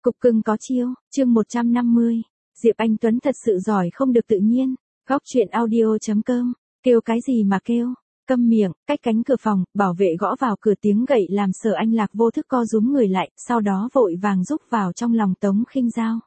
Cục cưng có chiêu, chương 150. Diệp Anh Tuấn thật sự giỏi không được tự nhiên. Góc chuyện audio.com. Kêu cái gì mà kêu? Câm miệng, cách cánh cửa phòng, bảo vệ gõ vào cửa tiếng gậy làm Sở Anh Lạc vô thức co rúm người lại, sau đó vội vàng rúc vào trong lòng Tống Khinh Dao.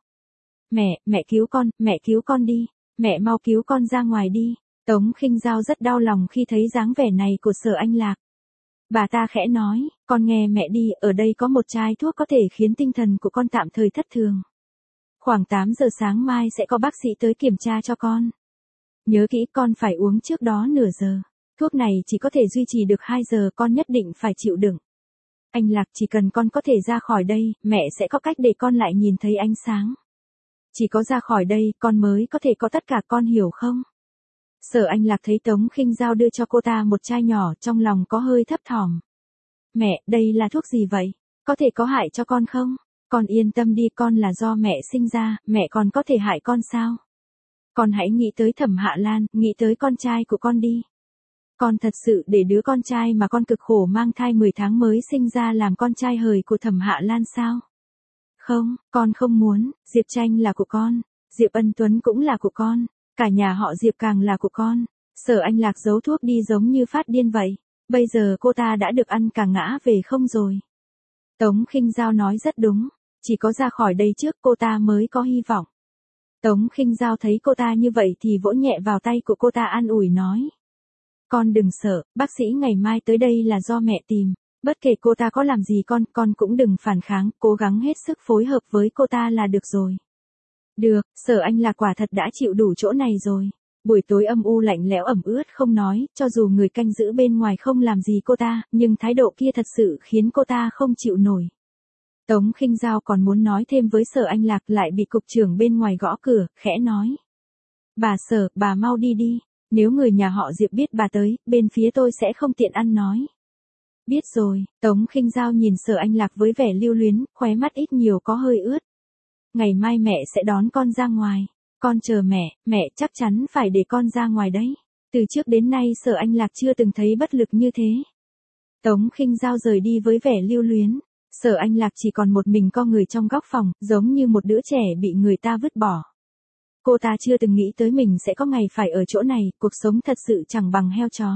Mẹ cứu con đi, mẹ mau cứu con ra ngoài đi. Tống Khinh Dao rất đau lòng khi thấy dáng vẻ này của Sở Anh Lạc. Bà ta khẽ nói, con nghe mẹ đi, ở đây có một chai thuốc có thể khiến tinh thần của con tạm thời thất thường. Khoảng 8 giờ sáng mai sẽ có bác sĩ tới kiểm tra cho con. Nhớ kỹ con phải uống trước đó nửa giờ. Thuốc này chỉ có thể duy trì được 2 giờ, con nhất định phải chịu đựng. Anh Lạc, chỉ cần con có thể ra khỏi đây, mẹ sẽ có cách để con lại nhìn thấy ánh sáng. Chỉ có ra khỏi đây, con mới có thể có tất cả, con hiểu không? Sở Anh Lạc thấy Tống Khinh Dao đưa cho cô ta một chai nhỏ, trong lòng có hơi thấp thỏm. Mẹ, đây là thuốc gì vậy? Có thể có hại cho con không? Con yên tâm đi, con là do mẹ sinh ra, mẹ còn có thể hại con sao? Con hãy nghĩ tới Thẩm Hạ Lan, nghĩ tới con trai của con đi. Con thật sự để đứa con trai mà con cực khổ mang thai 10 tháng mới sinh ra làm con trai hời của Thẩm Hạ Lan sao? Không, con không muốn. Diệp Tranh là của con, Diệp Ân Tuấn cũng là của con, cả nhà họ Diệp càng là của con. Sở Anh Lạc giấu thuốc đi giống như phát điên vậy. Bây giờ cô ta đã được ăn cả ngã về không rồi. Tống Khinh Dao nói rất đúng, chỉ có ra khỏi đây trước cô ta mới có hy vọng. Tống Khinh Dao thấy cô ta như vậy thì vỗ nhẹ vào tay của cô ta an ủi nói. Con đừng sợ, bác sĩ ngày mai tới đây là do mẹ tìm. Bất kể cô ta có làm gì con cũng đừng phản kháng, cố gắng hết sức phối hợp với cô ta là được rồi. Được, Sở Anh Lạc quả thật đã chịu đủ chỗ này rồi. Buổi tối âm u lạnh lẽo ẩm ướt không nói, cho dù người canh giữ bên ngoài không làm gì cô ta, nhưng thái độ kia thật sự khiến cô ta không chịu nổi. Tống Khinh Dao còn muốn nói thêm với Sở Anh Lạc lại bị cục trưởng bên ngoài gõ cửa, khẽ nói. Bà Sở, bà mau đi đi, nếu người nhà họ Diệp biết bà tới, bên phía tôi sẽ không tiện ăn nói. Biết rồi, Tống Khinh Dao nhìn Sở Anh Lạc với vẻ lưu luyến, khóe mắt ít nhiều có hơi ướt. Ngày mai mẹ sẽ đón con ra ngoài. Con chờ mẹ chắc chắn phải để con ra ngoài đấy. Từ trước đến nay Sở Anh Lạc chưa từng thấy bất lực như thế. Tống Khinh Dao rời đi với vẻ lưu luyến. Sở Anh Lạc chỉ còn một mình co người trong góc phòng, giống như một đứa trẻ bị người ta vứt bỏ. Cô ta chưa từng nghĩ tới mình sẽ có ngày phải ở chỗ này, cuộc sống thật sự chẳng bằng heo chó.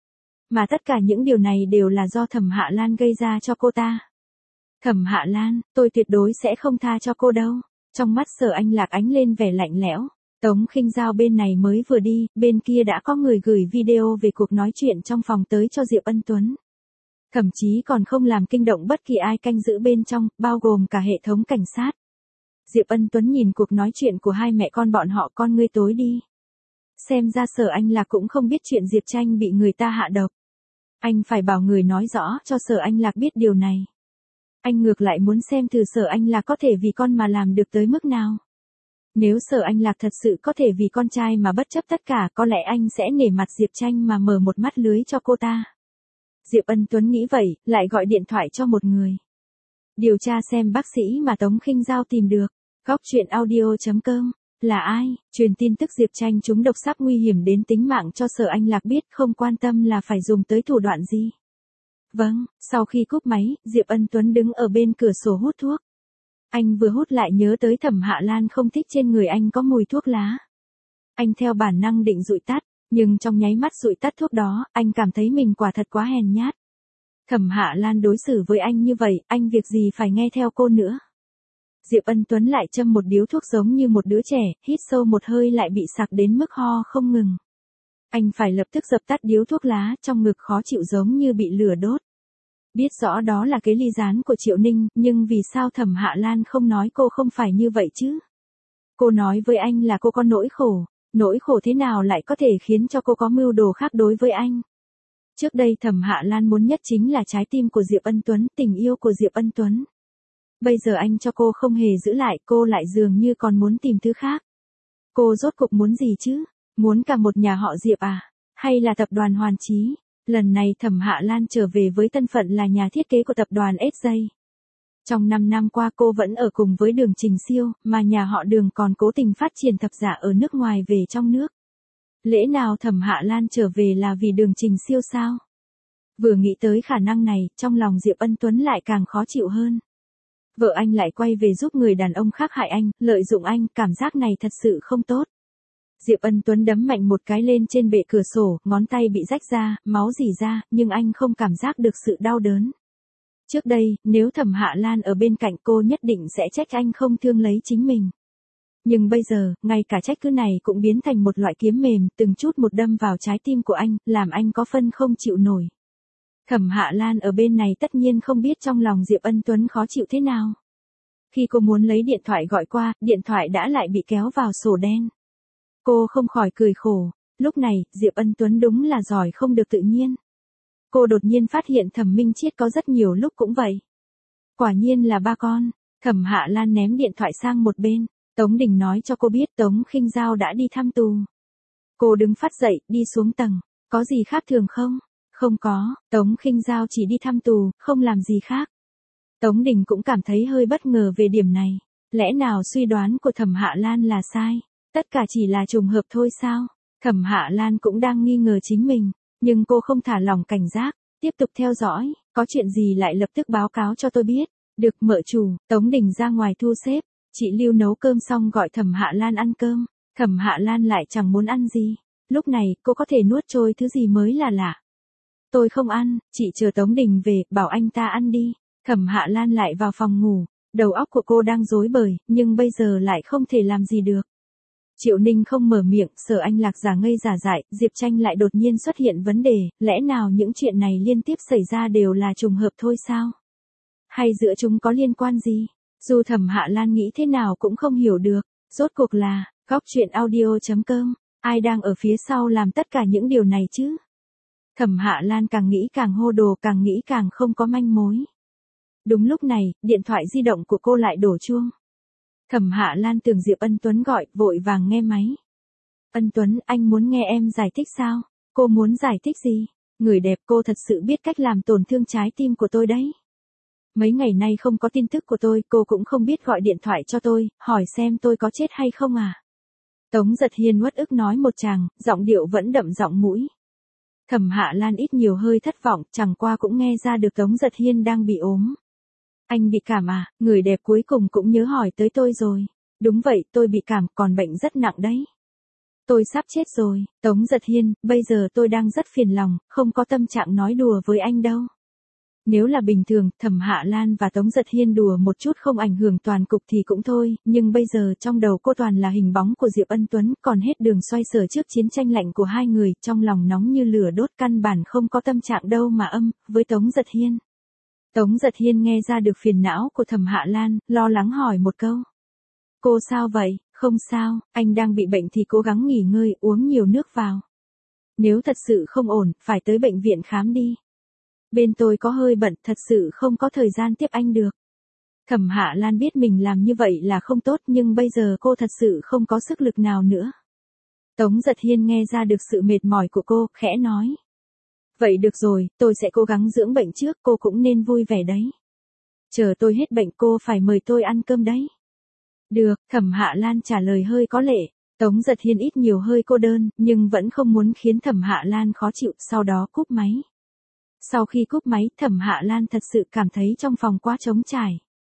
Mà tất cả những điều này đều là do Thẩm Hạ Lan gây ra cho cô ta. Thẩm Hạ Lan, tôi tuyệt đối sẽ không tha cho cô đâu. Trong mắt Sở Anh Lạc ánh lên vẻ lạnh lẽo. Tống Khinh Dao bên này mới vừa đi, bên kia đã có người gửi video về cuộc nói chuyện trong phòng tới cho Diệp Ân Tuấn. Thậm chí còn không làm kinh động bất kỳ ai canh giữ bên trong, bao gồm cả hệ thống cảnh sát. Diệp Ân Tuấn nhìn cuộc nói chuyện của hai mẹ con bọn họ, con ngươi tối đi. Xem ra Sở Anh Lạc cũng không biết chuyện Diệp Tranh bị người ta hạ độc. Anh phải bảo người nói rõ cho Sở Anh Lạc biết điều này. Anh ngược lại muốn xem thử Sở Anh Lạc có thể vì con mà làm được tới mức nào. Nếu Sở Anh Lạc thật sự có thể vì con trai mà bất chấp tất cả, có lẽ anh sẽ nể mặt Diệp Tranh mà mở một mắt lưới cho cô ta. Diệp Ân Tuấn nghĩ vậy, lại gọi điện thoại cho một người. Điều tra xem bác sĩ mà Tống Khinh Dao tìm được. Góc chuyện audio.com. Là ai? Truyền tin tức Diệp Tranh trúng độc sắp nguy hiểm đến tính mạng cho Sở Anh Lạc biết, không quan tâm là phải dùng tới thủ đoạn gì. Vâng, sau khi cúp máy, Diệp Ân Tuấn đứng ở bên cửa sổ hút thuốc. Anh vừa hút lại nhớ tới Thẩm Hạ Lan không thích trên người anh có mùi thuốc lá. Anh theo bản năng định dụi tắt, nhưng trong nháy mắt dụi tắt thuốc đó, anh cảm thấy mình quả thật quá hèn nhát. Thẩm Hạ Lan đối xử với anh như vậy, anh việc gì phải nghe theo cô nữa. Diệp Ân Tuấn lại châm một điếu thuốc giống như một đứa trẻ, hít sâu một hơi lại bị sặc đến mức ho không ngừng. Anh phải lập tức dập tắt điếu thuốc lá, trong ngực khó chịu giống như bị lửa đốt. Biết rõ đó là cái ly gián của Triệu Ninh, nhưng vì sao Thẩm Hạ Lan không nói cô không phải như vậy chứ? Cô nói với anh là cô có nỗi khổ thế nào lại có thể khiến cho cô có mưu đồ khác đối với anh? Trước đây Thẩm Hạ Lan muốn nhất chính là trái tim của Diệp Ân Tuấn, tình yêu của Diệp Ân Tuấn. Bây giờ anh cho cô không hề giữ lại, cô lại dường như còn muốn tìm thứ khác. Cô rốt cuộc muốn gì chứ? Muốn cả một nhà họ Diệp à? Hay là tập đoàn Hoàn Chí? Lần này Thẩm Hạ Lan trở về với thân phận là nhà thiết kế của tập đoàn SJ. Trong 5 năm qua cô vẫn ở cùng với Đường Trình Siêu, mà nhà họ Đường còn cố tình phát triển thập giả ở nước ngoài về trong nước. Lẽ nào Thẩm Hạ Lan trở về là vì Đường Trình Siêu sao? Vừa nghĩ tới khả năng này, trong lòng Diệp Ân Tuấn lại càng khó chịu hơn. Vợ anh lại quay về giúp người đàn ông khác hại anh, lợi dụng anh, cảm giác này thật sự không tốt. Diệp Ân Tuấn đấm mạnh một cái lên trên bệ cửa sổ, ngón tay bị rách ra, máu rỉ ra, nhưng anh không cảm giác được sự đau đớn. Trước đây, nếu Thẩm Hạ Lan ở bên cạnh cô nhất định sẽ trách anh không thương lấy chính mình. Nhưng bây giờ, ngay cả trách cứ này cũng biến thành một loại kiếm mềm, từng chút một đâm vào trái tim của anh, làm anh có phân không chịu nổi. Thẩm Hạ Lan ở bên này tất nhiên không biết trong lòng Diệp Ân Tuấn khó chịu thế nào. Khi cô muốn lấy điện thoại gọi qua, điện thoại đã lại bị kéo vào sổ đen. Cô không khỏi cười khổ, lúc này, Diệp Ân Tuấn đúng là giỏi không được tự nhiên. Cô đột nhiên phát hiện Thẩm Minh Chiết có rất nhiều lúc cũng vậy. Quả nhiên là ba con. Thẩm Hạ Lan ném điện thoại sang một bên. Tống Đình nói cho cô biết Tống Khinh Giao đã đi thăm tù. Cô đứng phát dậy, đi xuống tầng. Có gì khác thường không? Không có, Tống Khinh Giao chỉ đi thăm tù, không làm gì khác. Tống Đình cũng cảm thấy hơi bất ngờ về điểm này. Lẽ nào suy đoán của Thẩm Hạ Lan là sai? Tất cả chỉ là trùng hợp thôi sao? Thẩm Hạ Lan cũng đang nghi ngờ chính mình. Nhưng cô không thả lỏng cảnh giác, tiếp tục theo dõi. Có chuyện gì lại lập tức báo cáo cho tôi biết. Được, mợ chủ. Tống Đình ra ngoài thu xếp. Chị Lưu nấu cơm xong gọi Thẩm Hạ Lan ăn cơm. Thẩm Hạ Lan lại chẳng muốn ăn gì. Lúc này, cô có thể nuốt trôi thứ gì mới là lạ. Tôi không ăn, chị chờ Tống Đình về, bảo anh ta ăn đi. Thẩm Hạ Lan lại vào phòng ngủ. Đầu óc của cô đang rối bời, nhưng bây giờ lại không thể làm gì được. Triệu Ninh không mở miệng, sợ anh Lạc giả ngây giả dại, Diệp Tranh lại đột nhiên xuất hiện vấn đề, lẽ nào những chuyện này liên tiếp xảy ra đều là trùng hợp thôi sao? Hay giữa chúng có liên quan gì? Dù Thẩm Hạ Lan nghĩ thế nào cũng không hiểu được, rốt cuộc là, goctruyện.audio.com, ai đang ở phía sau làm tất cả những điều này chứ? Thẩm Hạ Lan càng nghĩ càng hô đồ, càng nghĩ càng không có manh mối. Đúng lúc này, điện thoại di động của cô lại đổ chuông. Thẩm Hạ Lan tưởng Diệp Ân Tuấn gọi, vội vàng nghe máy. Ân Tuấn, anh muốn nghe em giải thích sao? Cô muốn giải thích gì? Người đẹp, cô thật sự biết cách làm tổn thương trái tim của tôi đấy. Mấy ngày nay không có tin tức của tôi, cô cũng không biết gọi điện thoại cho tôi, hỏi xem tôi có chết hay không à? Tống Giật Hiên uất ức nói một tràng, giọng điệu vẫn đậm giọng mũi. Thẩm Hạ Lan ít nhiều hơi thất vọng, chẳng qua cũng nghe ra được Tống Giật Hiên đang bị ốm. Anh bị cảm à? Người đẹp cuối cùng cũng nhớ hỏi tới tôi rồi. Đúng vậy, tôi bị cảm, còn bệnh rất nặng đấy. Tôi sắp chết rồi. Tống Giật Hiên, bây giờ tôi đang rất phiền lòng, không có tâm trạng nói đùa với anh đâu. Nếu là bình thường, Thẩm Hạ Lan và Tống Giật Hiên đùa một chút không ảnh hưởng toàn cục thì cũng thôi, nhưng bây giờ trong đầu cô toàn là hình bóng của Diệp Ân Tuấn, còn hết đường xoay sở trước chiến tranh lạnh của hai người, trong lòng nóng như lửa đốt, căn bản không có tâm trạng đâu mà với Tống Giật Hiên. Tống Giật Hiên nghe ra được phiền não của Thẩm Hạ Lan, lo lắng hỏi một câu. Cô sao vậy? Không sao, anh đang bị bệnh thì cố gắng nghỉ ngơi, uống nhiều nước vào. Nếu thật sự không ổn, phải tới bệnh viện khám đi. Bên tôi có hơi bận, thật sự không có thời gian tiếp anh được. Thẩm Hạ Lan biết mình làm như vậy là không tốt, nhưng bây giờ cô thật sự không có sức lực nào nữa. Tống Giật Hiên nghe ra được sự mệt mỏi của cô, khẽ nói. Vậy được rồi, tôi sẽ cố gắng dưỡng bệnh trước, cô cũng nên vui vẻ đấy. Chờ tôi hết bệnh cô phải mời tôi ăn cơm đấy. Được, Thẩm Hạ Lan trả lời hơi có lệ. Tống Giật Hiên ít nhiều hơi cô đơn, nhưng vẫn không muốn khiến Thẩm Hạ Lan khó chịu, sau đó cúp máy. Sau khi cúp máy, Thẩm Hạ Lan thật sự cảm thấy trong phòng quá trống trải.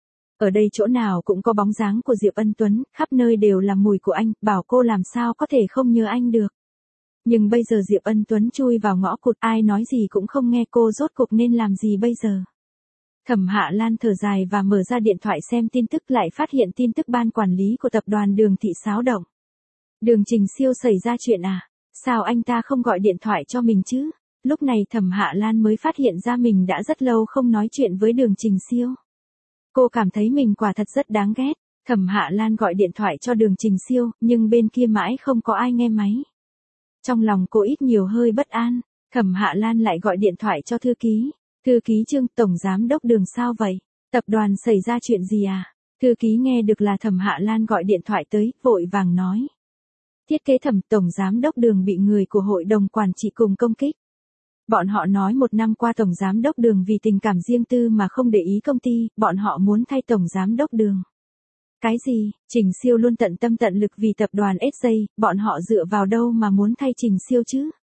Ở đây chỗ nào cũng có bóng dáng của Diệp Ân Tuấn, khắp nơi đều là mùi của anh, bảo cô làm sao có thể không nhớ anh được. Nhưng bây giờ Diệp Ân Tuấn chui vào ngõ cụt, ai nói gì cũng không nghe, cô rốt cuộc nên làm gì bây giờ. Thẩm Hạ Lan thở dài và mở ra điện thoại xem tin tức, lại phát hiện tin tức ban quản lý của tập đoàn Đường Thị xáo động. Đường Trình Siêu xảy ra chuyện à? Sao anh ta không gọi điện thoại cho mình chứ? Lúc này Thẩm Hạ Lan mới phát hiện ra mình đã rất lâu không nói chuyện với Đường Trình Siêu. Cô cảm thấy mình quả thật rất đáng ghét. Thẩm Hạ Lan gọi điện thoại cho Đường Trình Siêu, nhưng bên kia mãi không có ai nghe máy. Trong lòng cô ít nhiều hơi bất an, Thẩm Hạ Lan lại gọi điện thoại cho thư ký. Thư ký Trương, tổng giám đốc Đường sao vậy? Tập đoàn xảy ra chuyện gì à? Thư ký nghe được là Thẩm Hạ Lan gọi điện thoại tới, vội vàng nói. Thiết kế Thẩm, tổng giám đốc Đường bị người của hội đồng quản trị cùng công kích. Bọn họ nói một năm qua tổng giám đốc Đường vì tình cảm riêng tư mà không để ý công ty, bọn họ muốn thay tổng giám đốc Đường. Cái gì? Trình Siêu luôn tận tâm tận lực vì tập đoàn SJ, bọn họ dựa vào đâu mà muốn thay Trình Siêu chứ?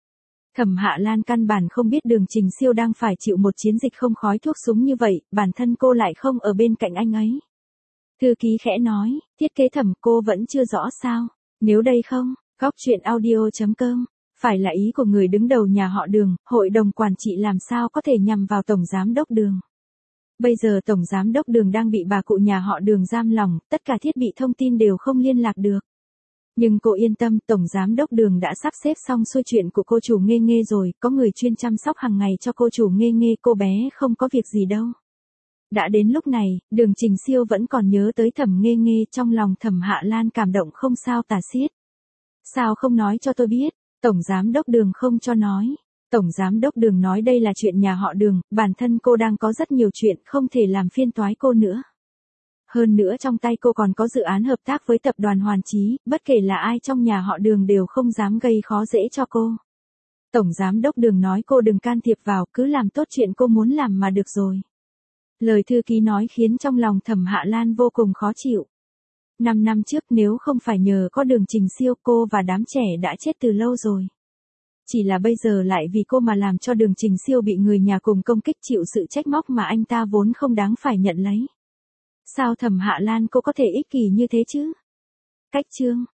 Thẩm Hạ Lan căn bản không biết Đường Trình Siêu đang phải chịu một chiến dịch không khói thuốc súng như vậy, bản thân cô lại không ở bên cạnh anh ấy. Thư ký khẽ nói, thiết kế Thẩm cô vẫn chưa rõ sao, nếu đây không, góc chuyện audio.com, phải là ý của người đứng đầu nhà họ Đường, hội đồng quản trị làm sao có thể nhằm vào Tổng Giám đốc Đường. Bây giờ Tổng Giám đốc Đường đang bị bà cụ nhà họ Đường giam lỏng, tất cả thiết bị thông tin đều không liên lạc được. Nhưng cô yên tâm, Tổng Giám đốc Đường đã sắp xếp xong xuôi chuyện của cô chủ Nghê Nghê rồi, có người chuyên chăm sóc hàng ngày cho cô chủ Nghê Nghê, cô bé không có việc gì đâu. Đã đến lúc này, Đường Trình Siêu vẫn còn nhớ tới Thẩm Nghê Nghê, trong lòng Thẩm Hạ Lan cảm động không sao tả xiết. Sao không nói cho tôi biết, Tổng Giám đốc Đường không cho nói. Tổng Giám đốc Đường nói đây là chuyện nhà họ Đường, bản thân cô đang có rất nhiều chuyện, không thể làm phiên toái cô nữa. Hơn nữa trong tay cô còn có dự án hợp tác với tập đoàn Hoàn Chí, bất kể là ai trong nhà họ Đường đều không dám gây khó dễ cho cô. Tổng Giám đốc Đường nói cô đừng can thiệp vào, cứ làm tốt chuyện cô muốn làm mà được rồi. Lời thư ký nói khiến trong lòng Thẩm Hạ Lan vô cùng khó chịu. 5 năm trước nếu không phải nhờ có Đường Trình Siêu, cô và đám trẻ đã chết từ lâu rồi. Chỉ là bây giờ lại vì cô mà làm cho Đường Trình Siêu bị người nhà cùng công kích, chịu sự trách móc mà anh ta vốn không đáng phải nhận lấy. Sao Thẩm Hạ Lan cô có thể ích kỷ như thế chứ? Cách chương